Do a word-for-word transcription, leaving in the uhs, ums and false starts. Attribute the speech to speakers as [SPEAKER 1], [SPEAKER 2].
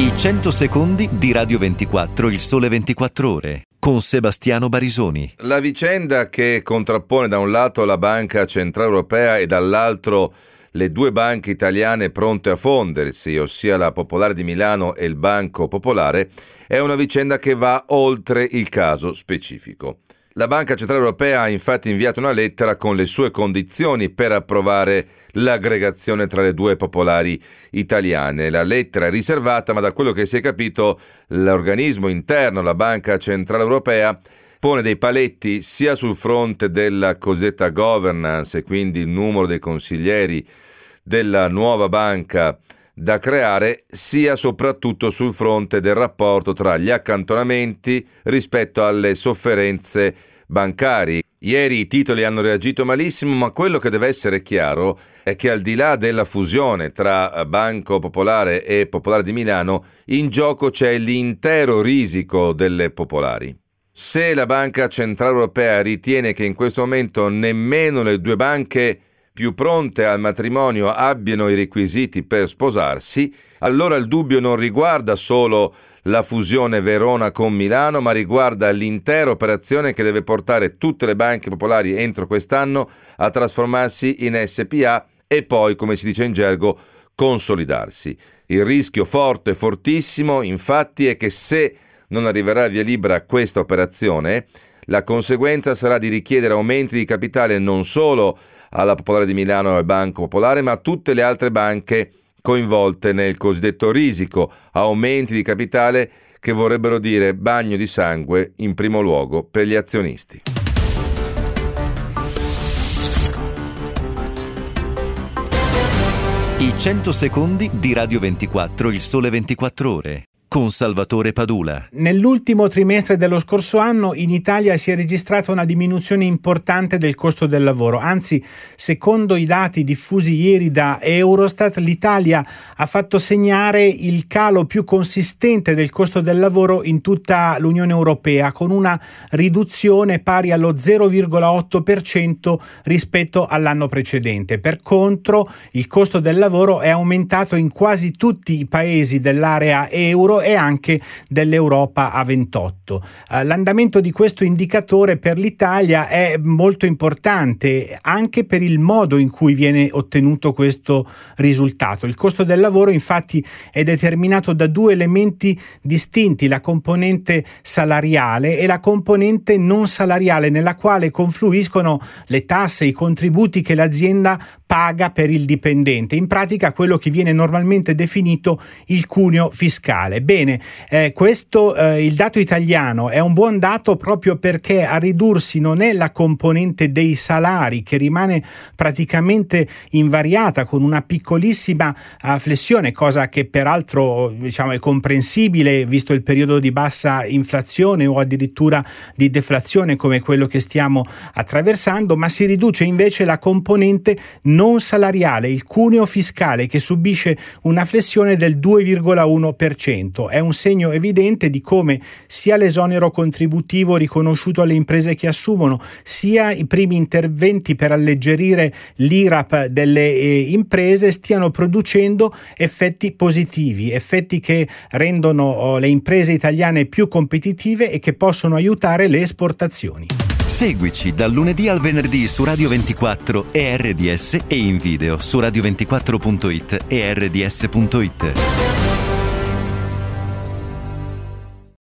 [SPEAKER 1] I cento secondi di Radio ventiquattro, il sole ventiquattro ore, con Sebastiano Barisoni.
[SPEAKER 2] La vicenda che contrappone da un lato la Banca Centrale Europea e dall'altro le due banche italiane pronte a fondersi, ossia la Popolare di Milano e il Banco Popolare, è una vicenda che va oltre il caso specifico. La Banca Centrale Europea ha infatti inviato una lettera con le sue condizioni per approvare l'aggregazione tra le due popolari italiane. La lettera è riservata, ma da quello che si è capito l'organismo interno, la Banca Centrale Europea, pone dei paletti sia sul fronte della cosiddetta governance e quindi il numero dei consiglieri della nuova banca da creare, sia soprattutto sul fronte del rapporto tra gli accantonamenti rispetto alle sofferenze bancarie. Ieri i titoli hanno reagito malissimo, ma quello che deve essere chiaro è che al di là della fusione tra Banco Popolare e Popolare di Milano, in gioco c'è l'intero risico delle popolari. Se la Banca Centrale Europea ritiene che in questo momento nemmeno le due banche più pronte al matrimonio abbiano i requisiti per sposarsi, allora il dubbio non riguarda solo la fusione Verona con Milano, ma riguarda l'intera operazione che deve portare tutte le banche popolari entro quest'anno a trasformarsi in S P A e poi, come si dice in gergo, consolidarsi. Il rischio forte e fortissimo, infatti, è che se non arriverà via libera questa operazione, la conseguenza sarà di richiedere aumenti di capitale non solo alla Popolare di Milano e al Banco Popolare, ma a tutte le altre banche coinvolte nel cosiddetto risico, aumenti di capitale che vorrebbero dire bagno di sangue in primo luogo per gli azionisti.
[SPEAKER 1] I cento secondi di Radio ventiquattro, il sole ventiquattro ore, con Salvatore Padula.
[SPEAKER 3] Nell'ultimo trimestre dello scorso anno in Italia si è registrata una diminuzione importante del costo del lavoro. Anzi, secondo i dati diffusi ieri da Eurostat, l'Italia ha fatto segnare il calo più consistente del costo del lavoro in tutta l'Unione Europea, con una riduzione pari allo zero virgola otto per cento rispetto all'anno precedente. Per contro, il costo del lavoro è aumentato in quasi tutti i paesi dell'area euro e anche dell'Europa a ventotto. Uh, l'andamento di questo indicatore per l'Italia è molto importante anche per il modo in cui viene ottenuto questo risultato. Il costo del lavoro infatti è determinato da due elementi distinti, la componente salariale e la componente non salariale, nella quale confluiscono le tasse e i contributi che l'azienda paga per il dipendente, in pratica quello che viene normalmente definito il cuneo fiscale. Bene, eh, questo eh, il dato italiano è un buon dato proprio perché a ridursi non è la componente dei salari, che rimane praticamente invariata con una piccolissima uh, flessione, cosa che peraltro diciamo è comprensibile visto il periodo di bassa inflazione o addirittura di deflazione come quello che stiamo attraversando, ma si riduce invece la componente non salariale, il cuneo fiscale, che subisce una flessione del due virgola uno per cento. È un segno evidente di come sia l'esonero contributivo riconosciuto alle imprese che assumono, sia i primi interventi per alleggerire l'I R A P delle eh, imprese stiano producendo effetti positivi, effetti che rendono oh, le imprese italiane più competitive e che possono aiutare le esportazioni.
[SPEAKER 1] Seguici dal lunedì al venerdì su Radio ventiquattro e R D S e in video su radio ventiquattro punto it e R D S punto it.